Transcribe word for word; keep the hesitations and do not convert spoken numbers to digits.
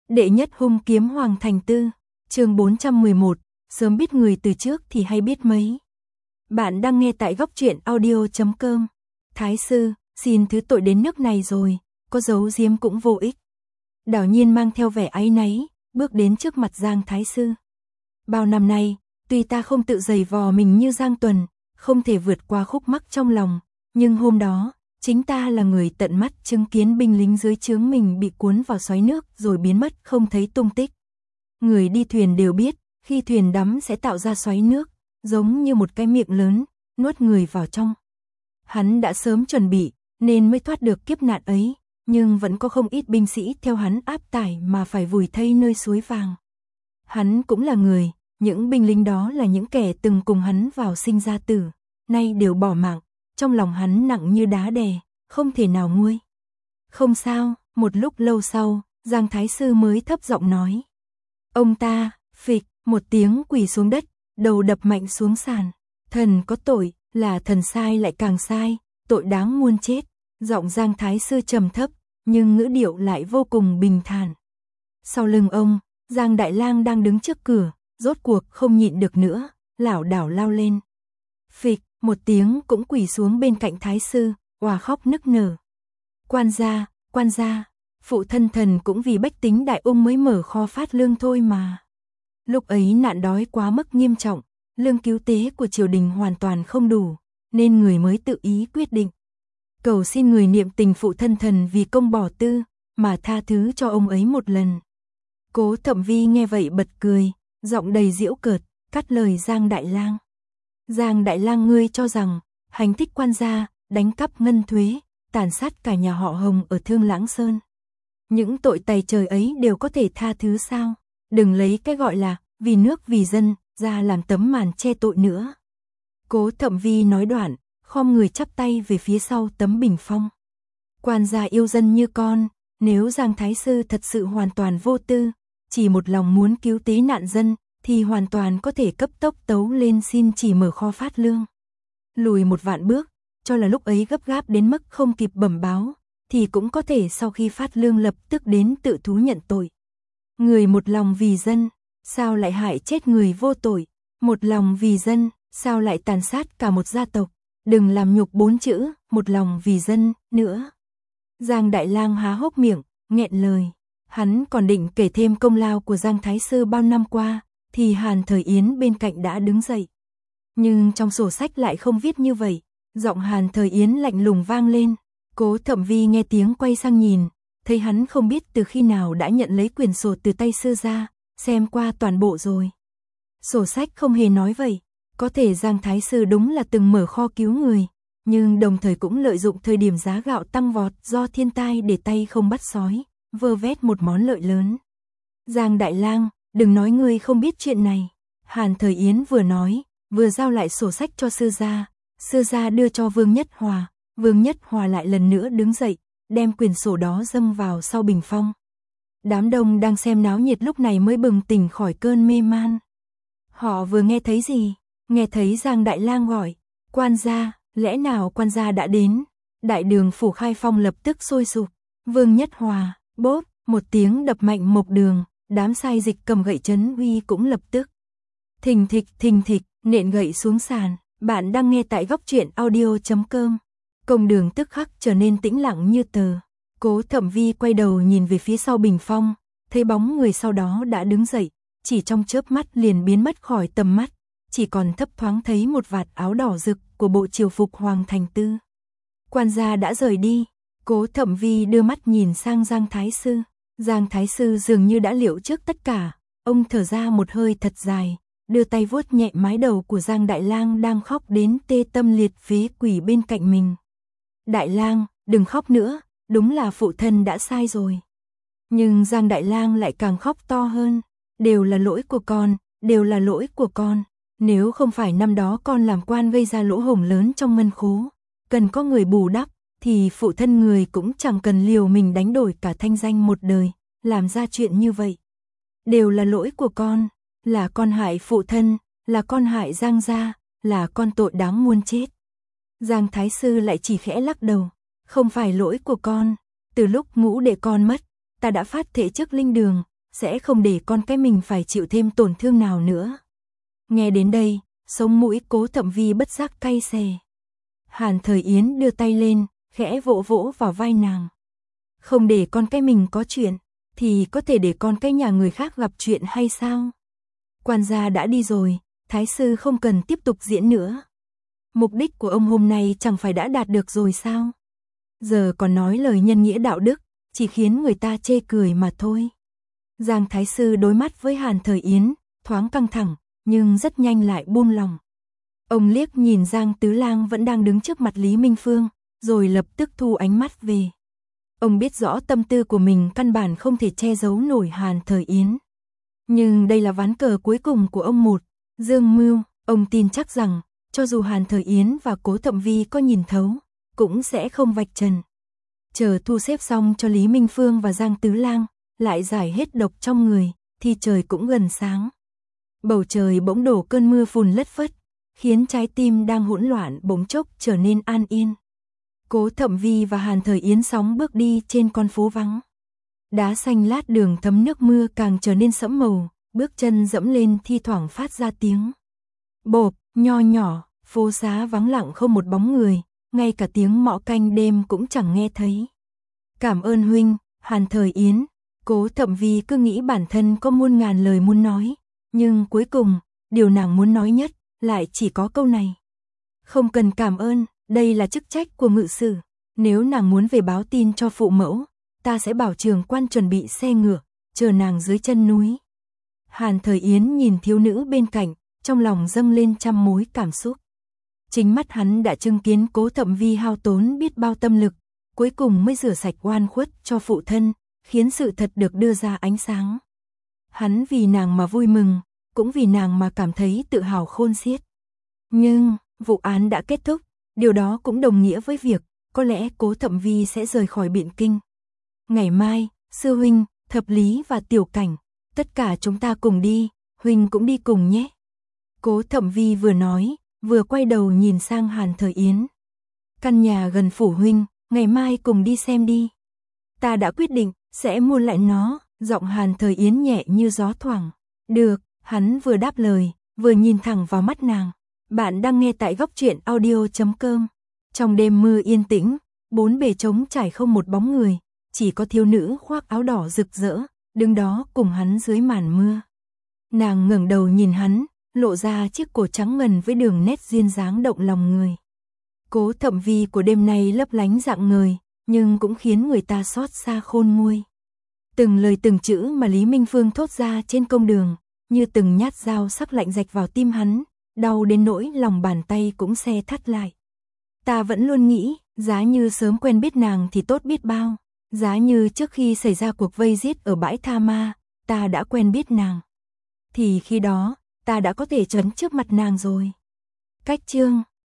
Đệ nhất hung kiếm Hoàng Thành Tư, chương bốn trăm mười một, sớm biết người từ trước thì hay biết mấy. Bạn đang nghe tại góc truyện audio chấm com. Thái sư, xin thứ tội đến nước này rồi, có giấu giếm cũng vô ích. Đảo Nhiên mang theo vẻ áy náy, bước đến trước mặt Giang Thái sư. Bao năm nay, tuy ta không tự giày vò mình như Giang Tuần, không thể vượt qua khúc mắc trong lòng, nhưng hôm đó, chính ta là người tận mắt chứng kiến binh lính dưới trướng mình bị cuốn vào xoáy nước rồi biến mất không thấy tung tích. Người đi thuyền đều biết, khi thuyền đắm sẽ tạo ra xoáy nước, giống như một cái miệng lớn, nuốt người vào trong. Hắn đã sớm chuẩn bị, nên mới thoát được kiếp nạn ấy, nhưng vẫn có không ít binh sĩ theo hắn áp tải mà phải vùi thây nơi suối vàng. Hắn cũng là người, những binh lính đó là những kẻ từng cùng hắn vào sinh ra tử, nay đều bỏ mạng, trong lòng hắn nặng như đá đè, không thể nào nguôi. Không sao, một lúc lâu sau, Giang Thái sư mới thấp giọng nói. Ông ta, phịch, một tiếng quỳ xuống đất, đầu đập mạnh xuống sàn. Thần có tội, là thần sai lại càng sai, tội đáng muôn chết. Giọng Giang Thái sư trầm thấp, nhưng ngữ điệu lại vô cùng bình thản. Sau lưng ông, Giang Đại Lang đang đứng trước cửa, rốt cuộc không nhịn được nữa, lảo đảo lao lên. Phịch, một tiếng cũng quỳ xuống bên cạnh Thái sư, òa khóc nức nở. Quan gia, quan gia, phụ thân thần cũng vì bách tính đại ung mới mở kho phát lương thôi mà. Lúc ấy nạn đói quá mức nghiêm trọng, lương cứu tế của triều đình hoàn toàn không đủ, nên người mới tự ý quyết định. Cầu xin người niệm tình phụ thân thần vì công bỏ tư, mà tha thứ cho ông ấy một lần. Cố Thậm Vi nghe vậy bật cười, giọng đầy giễu cợt, cắt lời Giang Đại Lang. Giang Đại Lang ngươi cho rằng, hành thích quan gia, đánh cắp ngân thuế, tàn sát cả nhà họ Hồng ở Thương Lãng Sơn. Những tội tày trời ấy đều có thể tha thứ sao? Đừng lấy cái gọi là vì nước vì dân ra làm tấm màn che tội nữa. Cố Thậm Vi nói đoạn, khom người chắp tay về phía sau tấm bình phong. Quan gia yêu dân như con, nếu Giang Thái sư thật sự hoàn toàn vô tư, chỉ một lòng muốn cứu tế nạn dân, thì hoàn toàn có thể cấp tốc tấu lên xin chỉ mở kho phát lương. Lùi một vạn bước, cho là lúc ấy gấp gáp đến mức không kịp bẩm báo, thì cũng có thể sau khi phát lương lập tức đến tự thú nhận tội. Người một lòng vì dân, sao lại hại chết người vô tội? Một lòng vì dân, sao lại tàn sát cả một gia tộc? Đừng làm nhục bốn chữ, một lòng vì dân, nữa. Giang Đại Lang há hốc miệng, nghẹn lời. Hắn còn định kể thêm công lao của Giang Thái sư bao năm qua, thì Hàn Thời Yến bên cạnh đã đứng dậy. Nhưng trong sổ sách lại không viết như vậy, giọng Hàn Thời Yến lạnh lùng vang lên. Cố Thậm Vi nghe tiếng quay sang nhìn, thấy hắn không biết từ khi nào đã nhận lấy quyển sổ từ tay sư gia, xem qua toàn bộ rồi. Sổ sách không hề nói vậy, có thể Giang Thái sư đúng là từng mở kho cứu người, nhưng đồng thời cũng lợi dụng thời điểm giá gạo tăng vọt do thiên tai để tay không bắt sói, vơ vét một món lợi lớn. Giang Đại Lang, đừng nói ngươi không biết chuyện này. Hàn Thời Yến vừa nói, vừa giao lại sổ sách cho sư gia, sư gia đưa cho Vương Nhất Hòa, Vương Nhất Hòa lại lần nữa đứng dậy, đem quyển sổ đó dâng vào sau bình phong. Đám đông đang xem náo nhiệt lúc này mới bừng tỉnh khỏi cơn mê man. Họ vừa nghe thấy gì? Nghe thấy Giang Đại Lang gọi, quan gia, lẽ nào quan gia đã đến? Đại đường phủ Khai Phong lập tức sôi sục. Vương Nhất Hòa, bốp, một tiếng đập mạnh mộc đường, đám sai dịch cầm gậy trấn uy cũng lập tức. Thình thịch thình thịch, nện gậy xuống sàn. Bạn đang nghe tại góc truyện audio chấm com. Công đường tức khắc trở nên tĩnh lặng như tờ. Cố Thậm Vi quay đầu nhìn về phía sau bình phong, thấy bóng người sau đó đã đứng dậy, chỉ trong chớp mắt liền biến mất khỏi tầm mắt, chỉ còn thấp thoáng thấy một vạt áo đỏ rực của bộ triều phục Hoàng Thành Tư. Quan gia đã rời đi. Cố Thậm Vi đưa mắt nhìn sang Giang Thái sư. Giang Thái sư dường như đã liệu trước tất cả, ông thở ra một hơi thật dài, đưa tay vuốt nhẹ mái đầu của Giang Đại Lang đang khóc đến tê tâm liệt phế quỳ bên cạnh mình. Đại Lang, đừng khóc nữa, đúng là phụ thân đã sai rồi. Nhưng Giang Đại Lang lại càng khóc to hơn, đều là lỗi của con, đều là lỗi của con. Nếu không phải năm đó con làm quan gây ra lỗ hổng lớn trong ngân khố, cần có người bù đắp, thì phụ thân người cũng chẳng cần liều mình đánh đổi cả thanh danh một đời, làm ra chuyện như vậy. Đều là lỗi của con, là con hại phụ thân, là con hại Giang gia, là con tội đáng muôn chết. Giang Thái sư lại chỉ khẽ lắc đầu, không phải lỗi của con, từ lúc ngũ đệ con mất, ta đã phát thệ trước linh đường, sẽ không để con cái mình phải chịu thêm tổn thương nào nữa. Nghe đến đây, sống mũi Cố Thậm Vi bất giác cay xè. Hàn Thời Yến đưa tay lên, khẽ vỗ vỗ vào vai nàng. Không để con cái mình có chuyện, thì có thể để con cái nhà người khác gặp chuyện hay sao? Quan gia đã đi rồi, thái sư không cần tiếp tục diễn nữa. Mục đích của ông hôm nay chẳng phải đã đạt được rồi sao? Giờ còn nói lời nhân nghĩa đạo đức, chỉ khiến người ta chê cười mà thôi. Giang thái sư đối mắt với Hàn Thời Yến, thoáng căng thẳng, nhưng rất nhanh lại buông lòng. Ông liếc nhìn Giang Tứ Lang vẫn đang đứng trước mặt Lý Minh Phương, rồi lập tức thu ánh mắt về. Ông biết rõ tâm tư của mình căn bản không thể che giấu nổi Hàn Thời Yến. Nhưng đây là ván cờ cuối cùng của ông một, Dương Mưu, ông tin chắc rằng, cho dù Hàn Thời Yến và Cố Thậm Vi có nhìn thấu, cũng sẽ không vạch trần. Chờ thu xếp xong cho Lý Minh Phương và Giang Tứ Lang, lại giải hết độc trong người, thì trời cũng gần sáng. Bầu trời bỗng đổ cơn mưa phùn lất phất, khiến trái tim đang hỗn loạn bỗng chốc trở nên an yên. Cố Thậm Vi và Hàn Thời Yến sóng bước đi trên con phố vắng. Đá xanh lát đường thấm nước mưa càng trở nên sẫm màu, bước chân dẫm lên thi thoảng phát ra tiếng bộp, nho nhỏ, phố xá vắng lặng không một bóng người, ngay cả tiếng mõ canh đêm cũng chẳng nghe thấy. Cảm ơn huynh, Hàn Thời Yến. Cố Thậm Vi cứ nghĩ bản thân có muôn ngàn lời muốn nói, nhưng cuối cùng, điều nàng muốn nói nhất lại chỉ có câu này. Không cần cảm ơn, đây là chức trách của ngự sử. Nếu nàng muốn về báo tin cho phụ mẫu, ta sẽ bảo trường quan chuẩn bị xe ngựa, chờ nàng dưới chân núi. Hàn Thời Yến nhìn thiếu nữ bên cạnh, trong lòng dâng lên trăm mối cảm xúc. Chính mắt hắn đã chứng kiến Cố Thậm Vi hao tốn biết bao tâm lực, cuối cùng mới rửa sạch oan khuất cho phụ thân, khiến sự thật được đưa ra ánh sáng. Hắn vì nàng mà vui mừng, cũng vì nàng mà cảm thấy tự hào khôn xiết. Nhưng, vụ án đã kết thúc, điều đó cũng đồng nghĩa với việc, có lẽ Cố Thậm Vi sẽ rời khỏi Biện Kinh. Ngày mai, sư huynh, Thập Lý và Tiểu Cảnh, tất cả chúng ta cùng đi, huynh cũng đi cùng nhé. Cố Thậm Vi vừa nói, vừa quay đầu nhìn sang Hàn Thời Yến. Căn nhà gần phủ huynh, ngày mai cùng đi xem đi. Ta đã quyết định, sẽ mua lại nó, giọng Hàn Thời Yến nhẹ như gió thoảng. Được, hắn vừa đáp lời, vừa nhìn thẳng vào mắt nàng. Bạn đang nghe tại góc truyện audio chấm com. Trong đêm mưa yên tĩnh, bốn bề trống trải không một bóng người, chỉ có thiếu nữ khoác áo đỏ rực rỡ, đứng đó cùng hắn dưới màn mưa. Nàng ngẩng đầu nhìn hắn, lộ ra chiếc cổ trắng ngần với đường nét duyên dáng động lòng người. Cố Thậm Vi của đêm nay lấp lánh rạng ngời, nhưng cũng khiến người ta xót xa khôn nguôi. Từng lời từng chữ mà Lý Minh Phương thốt ra trên công đường, như từng nhát dao sắc lạnh rạch vào tim hắn, đau đến nỗi lòng bàn tay cũng se thắt lại. Ta vẫn luôn nghĩ, giá như sớm quen biết nàng thì tốt biết bao, giá như trước khi xảy ra cuộc vây giết ở bãi Tha Ma, ta đã quen biết nàng. Thì khi đó, ta đã có thể chấn trước mặt nàng rồi. Cách chương